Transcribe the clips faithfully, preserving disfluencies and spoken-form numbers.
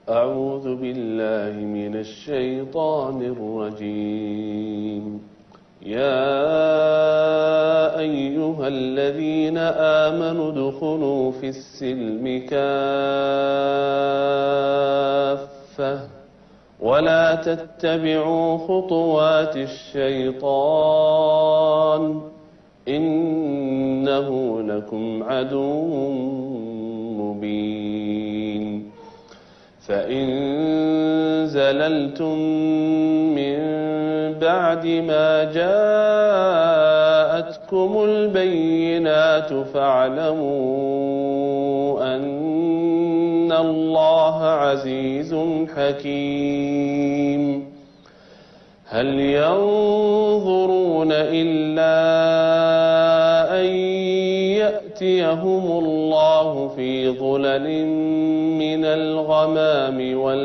أعوذ بالله من الشيطان الرجيم يا أيها الذين آمنوا ادخلوا في السلم كافة ولا تتبعوا خطوات الشيطان إنه لكم عدو مبين فإن زللتم من بعد ما جاءتكم البينات فاعلموا أن الله عزيز حكيم هل ينظرون إلا أن يأتيهم الله في ظلل من الغمام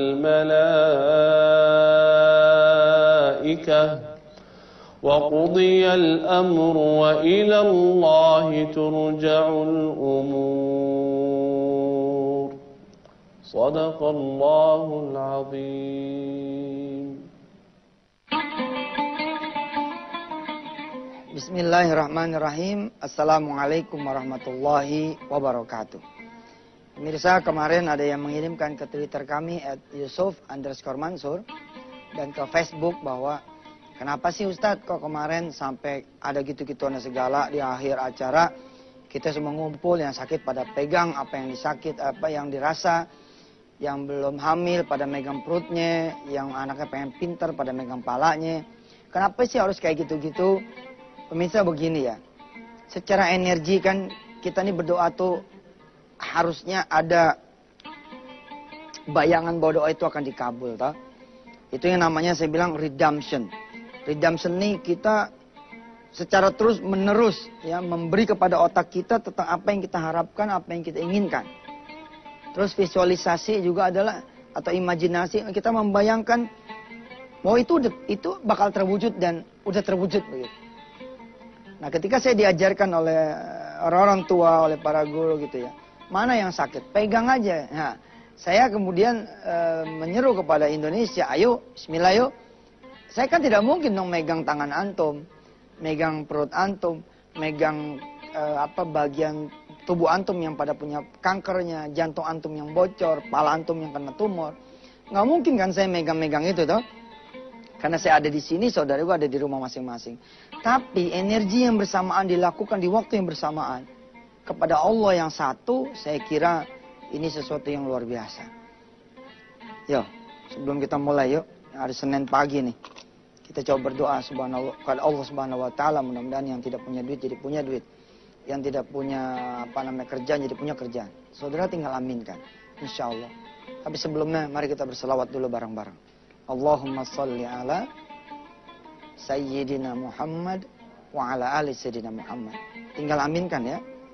والملائكة وقضي الأمر وإلى الله ترجع الأمور صدق الله العظيم. Bismillahirrahmanirrahim. Assalamualaikum warahmatullahi wabarakatuh. Pemirsa, kemarin ada yang mengirimkan ke Twitter kami at Yusuf underscore Mansur dan ke Facebook bahwa kenapa sih Ustadz kok kemarin sampai ada gitu-gituan segala di akhir acara kita semua ngumpul, yang sakit pada pegang apa yang disakit, apa yang dirasa, yang belum hamil pada megang perutnya, yang anaknya pengen pintar pada megang palanya. Kenapa sih harus kayak gitu-gitu? Pemirsa, begini ya, secara energi kan kita nih berdoa tuh harusnya ada bayangan bahwa doa itu akan dikabul, toh. Itu yang namanya saya bilang redemption. Redemption nih kita secara terus menerus ya memberi kepada otak kita tentang apa yang kita harapkan, apa yang kita inginkan. Terus visualisasi juga adalah atau imajinasi, kita membayangkan bahwa itu itu bakal terwujud dan udah terwujud begitu. Nah, ketika saya diajarkan oleh orang-orang tua, oleh para guru gitu ya, mana yang sakit, pegang aja. Nah, saya kemudian e, menyeru kepada Indonesia, ayo, bismillah yuk. Saya kan tidak mungkin dong megang tangan antum, megang perut antum, megang e, apa bagian tubuh antum yang pada punya kankernya, jantung antum yang bocor, pala antum yang kena tumor. Nggak mungkin kan saya megang-megang itu toh. Karena saya ada di sini, saudaraku ada di rumah masing-masing. Tapi energi yang bersamaan dilakukan di waktu yang bersamaan kepada Allah yang satu, saya kira ini sesuatu yang luar biasa. Yuk, sebelum kita mulai yuk, hari Senin pagi nih, kita coba berdoa subhanallah kepada Allah Subhanahu Wa Taala, mudah-mudahan yang tidak punya duit jadi punya duit, yang tidak punya apa namanya kerjaan jadi punya kerjaan. Saudara tinggal aminkan, insya Allah. Tapi sebelumnya, mari kita berselawat dulu bareng-bareng. Allahumma salli ala Sayyidina Muhammad wa ala ali Sayyidina Muhammad. Tinggal aminkan ya.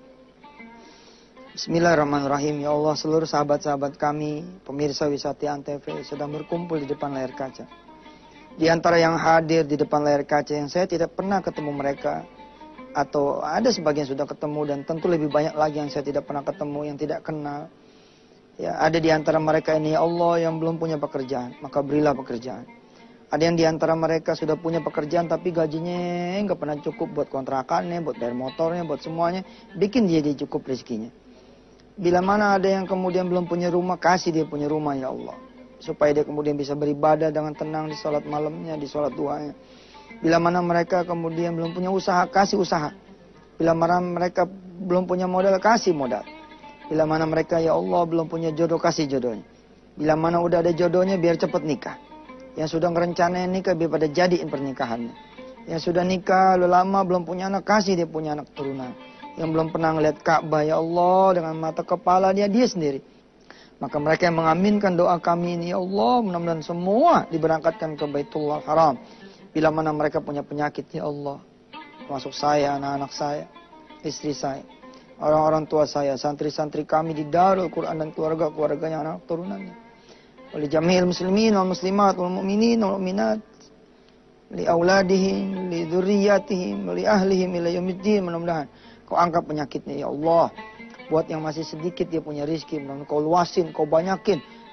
Bismillahirrahmanirrahim. Ya Allah, seluruh sahabat-sahabat kami, pemirsa Wisata Antv sedang berkumpul di depan layar kaca. Di antara yang hadir di depan layar kaca yang saya tidak pernah ketemu mereka, atau ada sebagian sudah ketemu dan tentu lebih banyak lagi yang saya tidak pernah ketemu, yang tidak kenal. Ya, ada di antara mereka ini, ya Allah, yang belum punya pekerjaan, maka berilah pekerjaan. Ada yang di antara mereka sudah punya pekerjaan tapi gajinya nggak pernah cukup buat kontrakannya, buat bayar motornya, buat semuanya. Bikin dia dia cukup rezekinya. Bila mana ada yang kemudian belum punya rumah, kasih dia punya rumah ya Allah. Supaya dia kemudian bisa beribadah dengan tenang di sholat malamnya, di sholat duanya. Bila mana mereka kemudian belum punya usaha, kasih usaha. Bila mana mereka belum punya modal, kasih modal. Bila mana mereka ya Allah belum punya jodoh, kasih jodohnya. Bila mana udah ada jodohnya, biar cepat nikah. Yang sudah ngerencanain nikah, biar pada jadiin pernikahannya. Yang sudah nikah, lu lama belum punya anak, kasih dia punya anak turunan. Yang belum pernah ngeliat Ka'bah, ya Allah, dengan mata kepala dia, dia sendiri. Maka mereka yang mengaminkan doa kami ini, ya Allah, mudah-mudahan semua diberangkatkan ke Baitullah Haram. Bila mana mereka punya penyakit, ya Allah, termasuk saya, anak-anak saya, istri saya, orang-orang tua saya, santri-santri kami di Darul Quran dan keluarga-keluarganya, anak turunannya. Wali jamil muslimin wal muslimat wal mu'minin wal mu'minat, li auladihim, li dzurriyyatihim, li ahlihim ila yaumiddin. Mudah-mudahan kau angkat penyakitnya ya Allah. Buat yang masih sedikit dia punya rezeki, mudah-mudahan kau luasin, kau banyakin.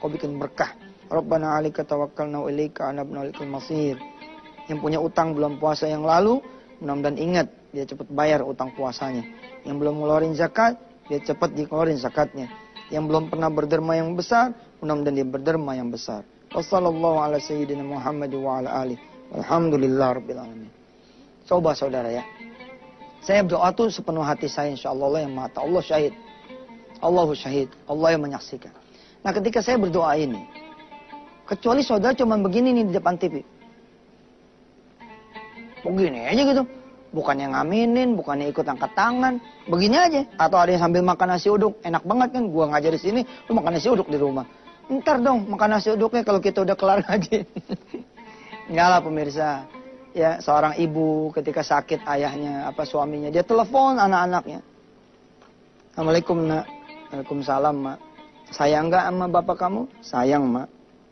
kau bikin berkah. Rabbana 'alaika tawakkalna wa ilaika anabna ilaikal masir. Yang punya utang belum puasa yang lalu, mudah-mudahan ingat dia cepat bayar utang puasanya. Yang belum ngeluarin zakat, dia cepat dikeluarin zakatnya. Yang belum pernah berderma yang besar, mudah-mudahan dia berderma yang besar. Wassallallahu ala sayyidina Muhammad wa ala alihi. Alhamdulillah rabbil alamin. Coba saudara ya. Saya berdoa tuh sepenuh hati saya, insyaallah Allah yang Maha Tahu. Allah syahid. Allahu syahid. Allah yang menyaksikan. Nah, ketika saya berdoa ini, kecuali saudara cuma begini nih di depan T V. Begini aja gitu. Bukannya ngaminin, bukannya ikut angkat tangan. Begini aja. Atau ada yang sambil makan nasi uduk. Enak banget kan, gua ngajar di sini, lu makan nasi uduk di rumah. Ntar dong makan nasi uduknya kalau kita udah kelar ngaji. Enggak lah pemirsa. Ya, seorang ibu ketika sakit ayahnya, apa suaminya, dia telepon anak-anaknya. Assalamualaikum nak. Waalaikumsalam mak. Sayang enggak sama bapak kamu? Sayang mak.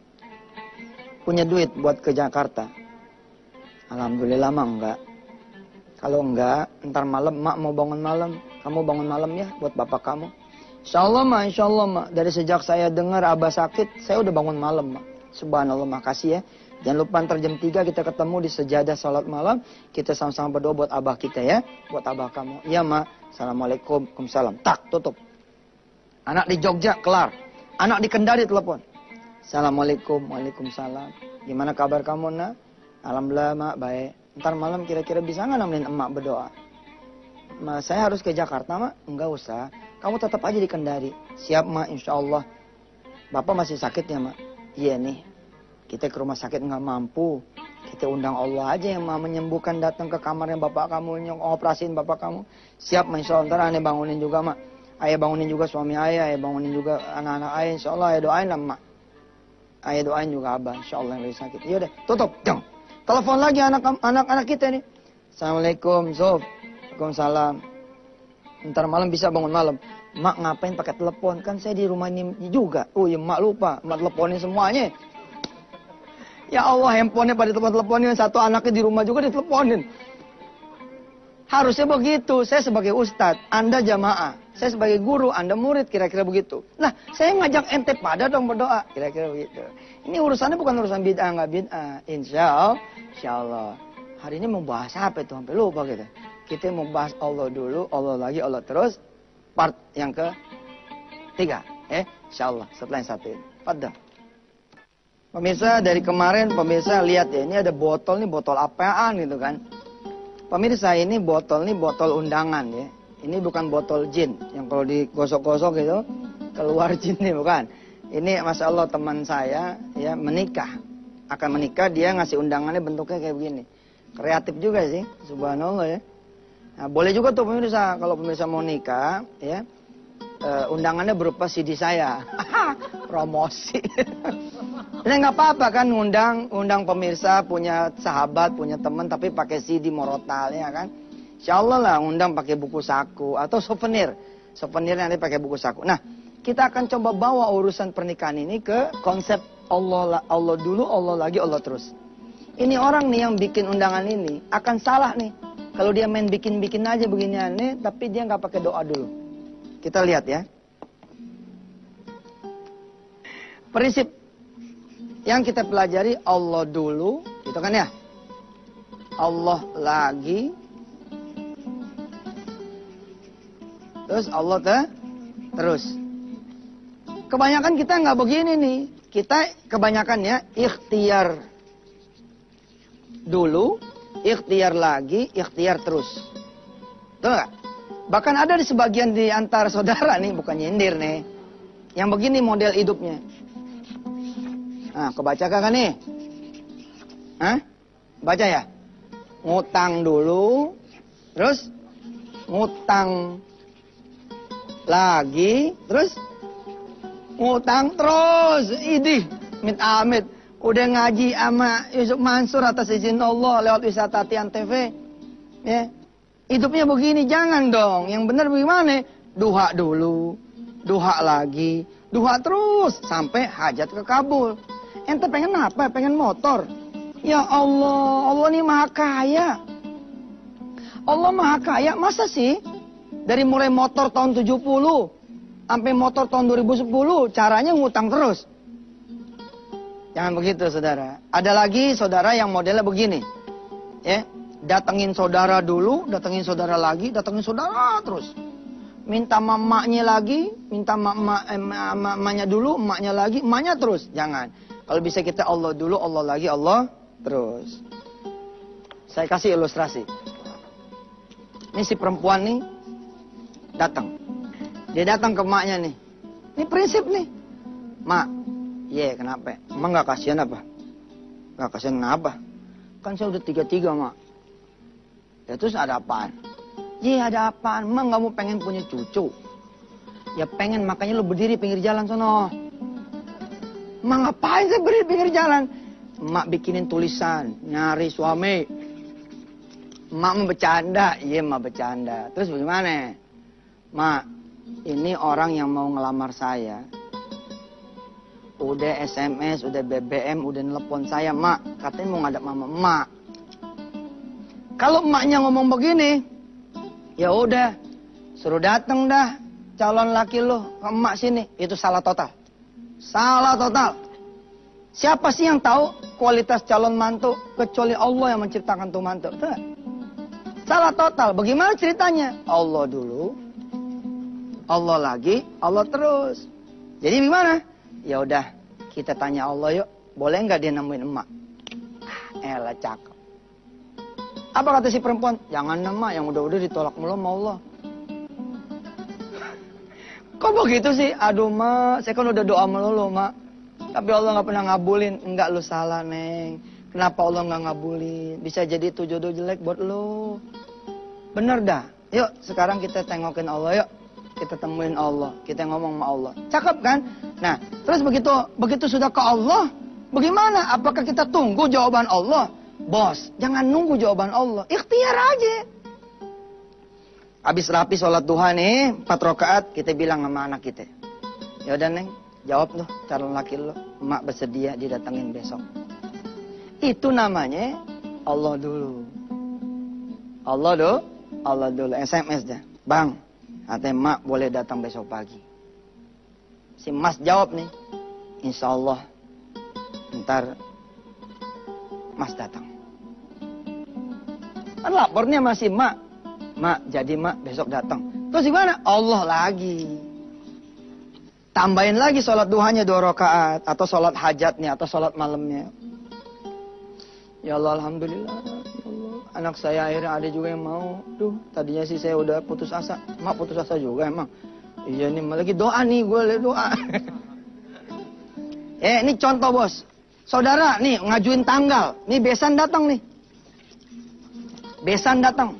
Punya duit buat ke Jakarta? Alhamdulillah mak enggak. Kalau enggak, ntar malam mak mau bangun malam. Kamu bangun malam ya buat bapak kamu. Insya Allah mak, insya Allah mak. Dari sejak saya dengar abah sakit, saya udah bangun malam mak. Subhanallah, makasih ya. Jangan lupa ntar jam tiga kita ketemu di sejadah salat malam. Kita sama-sama berdoa buat abah kita ya. Buat abah kamu. Iya mak. Assalamualaikum. Waalaikumsalam. Tak, tutup. Anak di Jogja, kelar. Anak di Kendari telepon. Assalamualaikum. Waalaikumsalam. Gimana kabar kamu nak? Alhamdulillah mak, baik. Ntar malam kira-kira bisa nggak nemenin emak berdoa? Ma, saya harus ke Jakarta mak? Enggak usah. Kamu tetap aja di Kendari. Siap mak, insya Allah. Bapak masih sakit ya mak? Iya nih. Kita ke rumah sakit nggak mampu. Kita undang Allah aja yang mau menyembuhkan, datang ke kamarnya bapak kamu, yang operasiin bapak kamu. Siap mak, insya Allah. Ntar aneh bangunin juga mak. Ayah bangunin juga suami ayah, ayah bangunin juga anak-anak ayah. Insya Allah ayah doain lah mak. Ayah doain juga abah, insya Allah yang lagi sakit. Yaudah, tutup, jeng. Telepon lagi anak-anak kita nih. Assalamualaikum, Zof. Waalaikumsalam. Ntar malam bisa bangun malam. Mak ngapain pakai telepon? Kan saya di rumah ini juga. Oh iya mak lupa, mak teleponin semuanya. Ya Allah, handphonenya pada telepon-teleponin. Satu anaknya di rumah juga diteleponin. Harusnya begitu. Saya sebagai ustadz, Anda jamaah. Saya sebagai guru, Anda murid, kira-kira begitu. Nah, saya ngajak ente pada dong berdoa. Kira-kira begitu. Ini urusannya bukan urusan bid'ah, nggak bid'ah. Insya Allah. Insya Allah. Hari ini mau bahas apa itu? Sampai lupa gitu. Kita mau bahas Allah dulu, Allah lagi, Allah terus. Part yang ke tiga. Eh, insya Allah. Setelah yang satu ini. Padahal. Pemirsa, dari kemarin pemirsa lihat ya, ini ada botol nih, botol apaan gitu kan. Pemirsa, ini botol nih botol undangan ya. Ini bukan botol jin yang kalau digosok-gosok gitu keluar jin nih, bukan. Ini Masya Allah teman saya ya menikah. Akan menikah, dia ngasih undangannya bentuknya kayak begini. Kreatif juga sih, subhanallah ya. Nah, boleh juga tuh pemirsa, kalau pemirsa mau nikah ya. Uh, undangannya berupa C D saya. Promosi. Ini nggak apa-apa kan, undang undang pemirsa, punya sahabat, punya teman, tapi pakai C D morotal ya kan. Insya Allah lah undang pakai buku saku atau souvenir. Souvenir nanti pakai buku saku. Nah, kita akan coba bawa urusan pernikahan ini ke konsep Allah, Allah dulu, Allah lagi, Allah terus. Ini orang nih yang bikin undangan ini akan salah nih. Kalau dia main bikin-bikin aja beginian nih, tapi dia nggak pakai doa dulu. Kita lihat ya. Prinsip yang kita pelajari, Allah dulu, gitu kan ya. Allah lagi. Terus Allah te, terus. Kebanyakan kita nggak begini nih. Kita kebanyakan ya ikhtiar dulu, ikhtiar lagi, ikhtiar terus. Betul nggak? Bahkan ada di sebagian di antara saudara nih, bukan nyindir nih, yang begini model hidupnya. Nah, kebaca kan nih? Hah? Baca ya? Ngutang dulu, terus ngutang lagi, terus ngutang terus. Idih, mit amit. Udah ngaji sama Yusuf Mansur atas izin Allah lewat Wisata Tian T V. Ya. Hidupnya begini, jangan dong. Yang benar bagaimana? Duha dulu, duha lagi, duha terus sampai hajat kekabul. Ente pengen apa? Pengen motor? Ya Allah, Allah ini maha kaya. Allah maha kaya, masa sih? Dari mulai motor tahun tujuh puluh sampai motor tahun dua ribu sepuluh, caranya ngutang terus. Jangan begitu, saudara. Ada lagi saudara yang modelnya begini. Ya, datengin saudara dulu, datengin saudara lagi, datengin saudara terus. Minta mamaknya lagi, minta mak eh, mamanya dulu, emaknya lagi, emaknya terus. Jangan. Kalau bisa kita Allah dulu, Allah lagi, Allah terus. Saya kasih ilustrasi. Ini si perempuan nih datang. Dia datang ke emaknya nih. Ini prinsip nih. Mak, ye yeah, kenapa? Emang gak kasihan apa? Gak kasihan kenapa? Kan saya udah tiga-tiga, Mak. Ya terus ada apaan? Ye yeah, ada apaan? Emang gak mau pengen punya cucu? Ya pengen, makanya lu berdiri pinggir jalan sono. Emang ngapain saya berdiri pinggir jalan? Emak bikinin tulisan, nyari suami. Emak mau bercanda, iya emak bercanda. Terus bagaimana? Mak, ini orang yang mau ngelamar saya. Udah S M S, udah B B M, udah nelpon saya, Mak. Katanya mau ngadap mama, Mak. Kalau emaknya ngomong begini, ya udah, suruh dateng dah calon laki lo ke emak sini. Itu salah total. Salah total. Siapa sih yang tahu kualitas calon mantu kecuali Allah yang menciptakan tuh mantu? Tuh. Salah total. Bagaimana ceritanya? Allah dulu, Allah lagi, Allah terus. Jadi gimana? Ya udah, kita tanya Allah yuk, boleh nggak dia nemuin emak? Ah, elah cakep. Apa kata si perempuan? Jangan emak, yang udah-udah ditolak mulu sama Allah. Kok begitu sih? Aduh mak, saya kan udah doa melulu mak. Tapi Allah nggak pernah ngabulin. Enggak, lu salah neng. Kenapa Allah nggak ngabulin? Bisa jadi itu jodoh jelek buat lu. Bener dah. Yuk sekarang kita tengokin Allah yuk. Kita temuin Allah. Kita ngomong sama Allah. Cakep kan? Nah terus begitu begitu sudah ke Allah. Bagaimana? Apakah kita tunggu jawaban Allah? Bos, jangan nunggu jawaban Allah. Ikhtiar aja. Habis rapi sholat duha nih, empat rakaat, kita bilang sama anak kita. Ya udah neng, jawab tuh calon laki lo, emak bersedia didatengin besok. Itu namanya Allah dulu. Allah dulu, Allah dulu. S M S dah, bang, katanya emak boleh datang besok pagi. Si mas jawab nih, insya Allah, ntar mas datang. Kan lapornya masih emak. Mak, jadi mak besok datang. Terus gimana? Allah lagi. Tambahin lagi sholat duhanya dua rakaat. Atau sholat hajatnya, atau sholat malamnya. Ya Allah, Alhamdulillah. Ya Allah. Anak saya akhirnya ada juga yang mau. Duh, tadinya sih saya udah putus asa. Mak putus asa juga emang. Iya nih, lagi doa nih, gue lagi doa. eh, ini contoh bos. Saudara, nih ngajuin tanggal. Nih besan datang nih. Besan datang.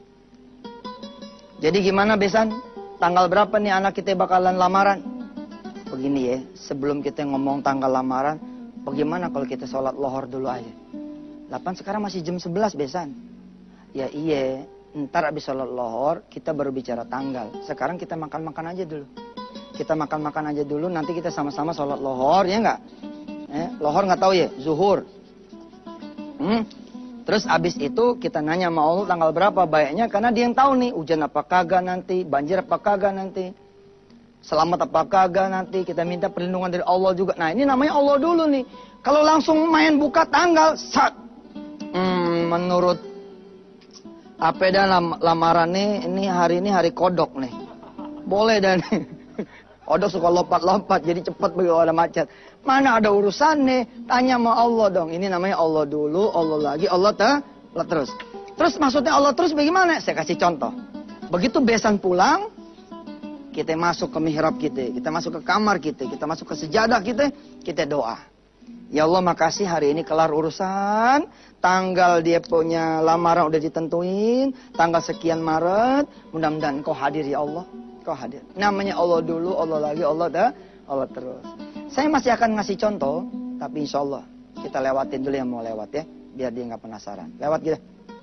Jadi gimana besan? Tanggal berapa nih anak kita bakalan lamaran? Begini ya, sebelum kita ngomong tanggal lamaran, bagaimana kalau kita sholat lohor dulu aja? delapan sekarang masih jam sebelas besan. Ya iya, ntar abis sholat lohor, kita baru bicara tanggal. Sekarang kita makan-makan aja dulu. Kita makan-makan aja dulu, nanti kita sama-sama sholat lohor, ya nggak? Eh, lohor nggak tahu ya, zuhur. Hmm? Terus abis itu kita nanya sama Allah tanggal berapa baiknya. Karena dia yang tahu nih hujan apa kagak nanti. Banjir apa kagak nanti. Selamat apa kagak nanti. Kita minta perlindungan dari Allah juga. Nah ini namanya Allah dulu nih. Kalau langsung main buka tanggal. Sat. Hmm, menurut apa dah lam lamaran nih. Ini hari ini hari kodok nih. Boleh dah nih. Kodok suka lompat-lompat. Jadi cepat bagi orang macet. Mana ada urusan nih, tanya sama Allah dong. Ini namanya Allah dulu, Allah lagi, Allah ta, Allah terus. Terus maksudnya Allah terus bagaimana? Saya kasih contoh. Begitu besan pulang, kita masuk ke mihrab kita, kita masuk ke kamar kita, kita masuk ke sejadah kita, kita doa. Ya Allah makasih hari ini kelar urusan, tanggal dia punya lamaran udah ditentuin, tanggal sekian Maret, mudah-mudahan Engkau hadir ya Allah, Engkau hadir. Namanya Allah dulu, Allah lagi, Allah dah, Allah terus. Saya masih akan ngasih contoh, tapi insya Allah kita lewatin dulu yang mau lewat ya, biar dia nggak penasaran. Lewat gitu.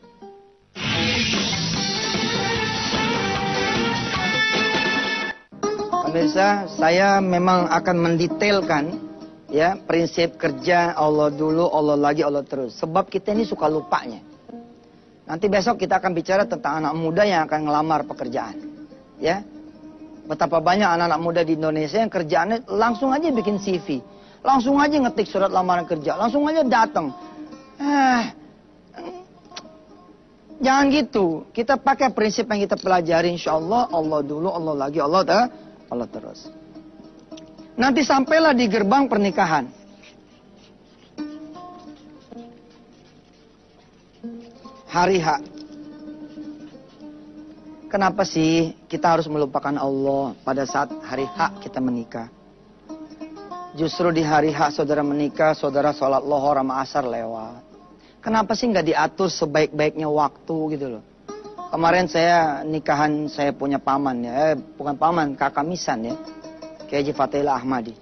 Pemirsa, saya memang akan mendetailkan ya prinsip kerja Allah dulu, Allah lagi, Allah terus. Sebab kita ini suka lupanya. Nanti besok kita akan bicara tentang anak muda yang akan ngelamar pekerjaan, ya. Betapa banyak anak-anak muda di Indonesia yang kerjaannya langsung aja bikin C V. Langsung aja ngetik surat lamaran kerja. Langsung aja datang. Eh, jangan gitu. Kita pakai prinsip yang kita pelajari, insya Allah. Allah dulu, Allah lagi, Allah dah, Allah terus. Nanti sampailah di gerbang pernikahan. Hari H. Kenapa sih kita harus melupakan Allah pada saat hari H kita menikah? Justru di hari H saudara menikah, saudara sholat lohor sama asar lewat. Kenapa sih nggak diatur sebaik-baiknya waktu gitu loh? Kemarin saya nikahan saya punya paman ya, eh, bukan paman, kakak misan ya, Kiai Haji Fatihillah Ahmadi.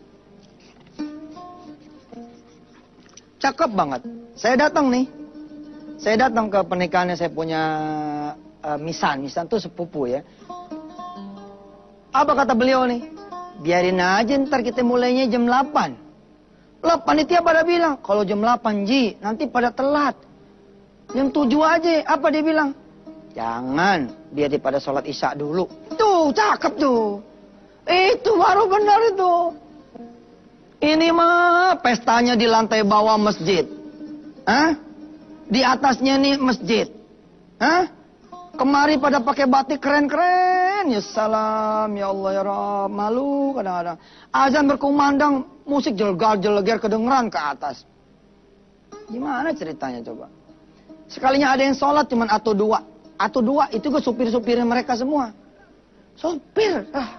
Cakep banget. Saya datang nih, saya datang ke pernikahannya saya punya Uh, misan, misan tuh sepupu ya. Apa kata beliau nih? Biarin aja ntar kita mulainya jam delapan. Lah panitia pada bilang, kalau jam delapan Ji, nanti pada telat. Jam tujuh aja, apa dia bilang? Jangan, biar daripada sholat isya dulu. Tuh, cakep tuh. Itu baru benar itu. Ini mah pestanya di lantai bawah masjid. Hah? Di atasnya nih masjid. Hah? Kemari pada pakai batik keren-keren. Ya salam, ya Allah ya Rabb. Malu kadang-kadang. Azan berkumandang, musik jelegar-jelegar kedengeran ke atas. Gimana ceritanya coba? Sekalinya ada yang sholat cuman atau dua. Atau dua, itu ke supir-supirnya mereka semua. Sopir. Ah.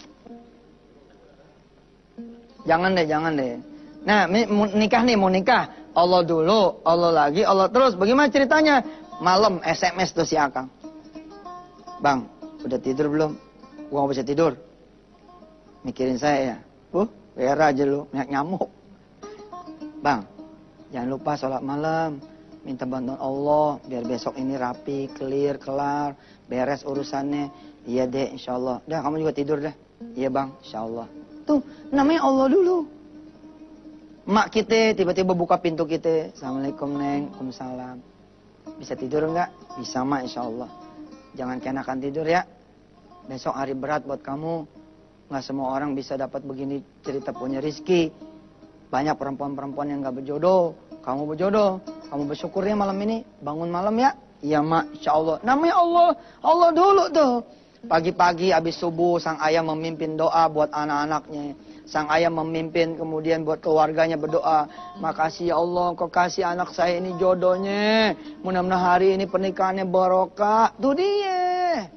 Jangan deh, jangan deh. Nah, mau nikah nih, mau nikah. Allah dulu, Allah lagi, Allah terus. Bagaimana ceritanya? Malam S M S tuh si Akang. Bang, udah tidur belum? Gua gak bisa tidur. Mikirin saya ya. Uh, biar aja lu, banyak nyamuk. Bang, jangan lupa sholat malam. Minta bantuan Allah, biar besok ini rapi, clear, kelar, beres urusannya. Iya deh, insya Allah. Dah, kamu juga tidur dah. Iya bang, insya Allah. Tuh, namanya Allah dulu. Mak kita tiba-tiba buka pintu kita. Assalamualaikum Neng, Waalaikumsalam. Bisa tidur enggak? Bisa mak, insya Allah. Jangan kenakan tidur ya. Besok hari berat buat kamu. Nggak semua orang bisa dapat begini cerita punya rizki. Banyak perempuan-perempuan yang nggak berjodoh. Kamu berjodoh. Kamu bersyukurnya malam ini. Bangun malam ya. Iya mak, insya Allah. Namanya Allah. Allah dulu tuh. Pagi-pagi habis subuh sang ayah memimpin doa buat anak-anaknya. Sang ayah memimpin kemudian buat keluarganya berdoa. Makasih ya Allah, kau kasih anak saya ini jodohnya. Mudah-mudahan hari ini pernikahannya barokah. Tuh dia.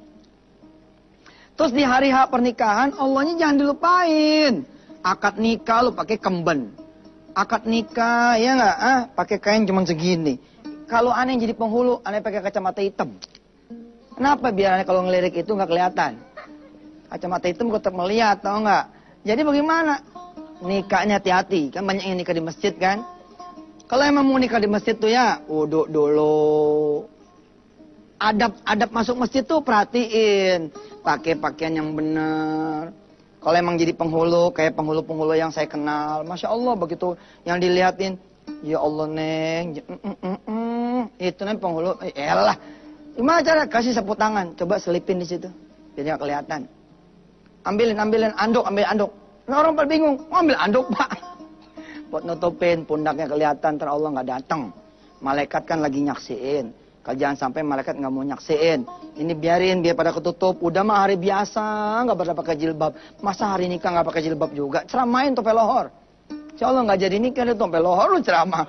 Terus di hari H pernikahan, Allahnya jangan dilupain. Akad nikah lu pakai kemben. Akad nikah, ya nggak? Ah, pakai kain cuma segini. Kalau aneh jadi penghulu, aneh pakai kacamata hitam. Kenapa? Biar aneh kalau ngelirik itu nggak kelihatan. Kacamata hitam tetap melihat, tau nggak? Jadi bagaimana? Nikahnya hati-hati. Kan banyak yang nikah di masjid kan? Kalau emang mau nikah di masjid tuh ya, wudhu dulu. Adab-adab masuk masjid tuh perhatiin. Pakai pakaian yang benar. Kalau emang jadi penghulu, kayak penghulu-penghulu yang saya kenal. Masya Allah begitu yang dilihatin. Ya Allah Neng. Mm, mm, mm, mm. Itu nih penghulu. Eh elah. Gimana cara? Kasih sapu tangan. Coba selipin di situ. Jadi gak kelihatan. Ambilin, ambilin, anduk, ambil anduk. Nah, orang pada bingung, ambil anduk pak. Buat nutupin, pundaknya kelihatan, ntar Allah nggak datang. Malaikat kan lagi nyaksiin. Kalau jangan sampai malaikat nggak mau nyaksiin. Ini biarin, biar pada ketutup. Udah mah hari biasa, nggak pada pakai jilbab. Masa hari nikah nggak pakai jilbab juga? Ceramain tope lohor. Insya Allah nggak jadi nikah, ada tope lohor lu ceramah.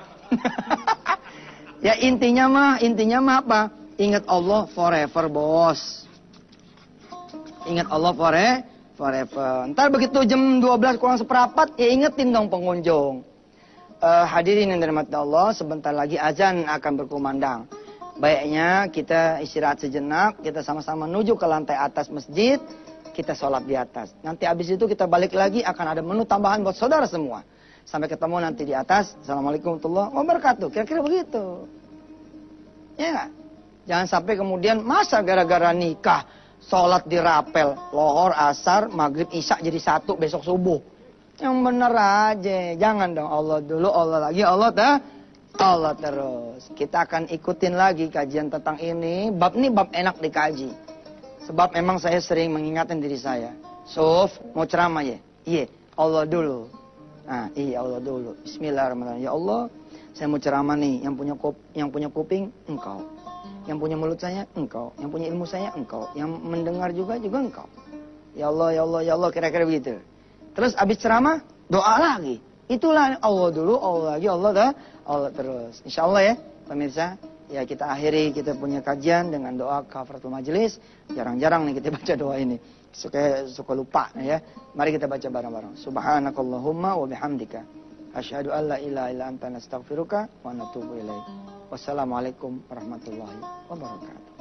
Ya intinya mah, intinya mah apa? Ingat Allah forever bos. Ingat Allah forever. Forever. Ntar begitu jam dua belas kurang seperempat, ya ingetin dong pengunjung. Uh, hadirin yang dirahmati Allah, sebentar lagi azan akan berkumandang. Baiknya kita istirahat sejenak, kita sama-sama menuju ke lantai atas masjid, kita sholat di atas. Nanti habis itu kita balik lagi, akan ada menu tambahan buat saudara semua. Sampai ketemu nanti di atas. Assalamualaikum warahmatullahi wabarakatuh. Kira-kira begitu. Ya gak? Jangan sampai kemudian masa gara-gara nikah sholat dirapel, lohor, asar, maghrib, isya jadi satu besok subuh. Yang bener aja, jangan dong. Allah dulu, Allah lagi, Allah dah, Allah terus. Kita akan ikutin lagi kajian tentang ini. Bab ini bab enak dikaji. Sebab memang saya sering mengingatkan diri saya. Sof, mau ceramah ya? Iya, Allah dulu. Nah, iya Allah dulu. Bismillahirrahmanirrahim. Ya Allah, saya mau ceramah nih. Yang punya kop, yang punya kuping, engkau. Yang punya mulut saya, engkau. Yang punya ilmu saya, engkau. Yang mendengar juga, juga engkau. Ya Allah, ya Allah, ya Allah, kira-kira begitu. Terus habis ceramah, doa lagi. Itulah Allah dulu, Allah lagi, Allah dah, Allah terus. Insya Allah ya, pemirsa. Ya kita akhiri kita punya kajian dengan doa kafaratul majelis. Jarang-jarang nih kita baca doa ini. Suka suka lupa ya. Mari kita baca bareng-bareng. Subhanakallahumma wa bihamdika asyhadu an la ilaha illa anta nastaghfiruka wa natubu ilaik. Wassalamualaikum warahmatullahi wabarakatuh.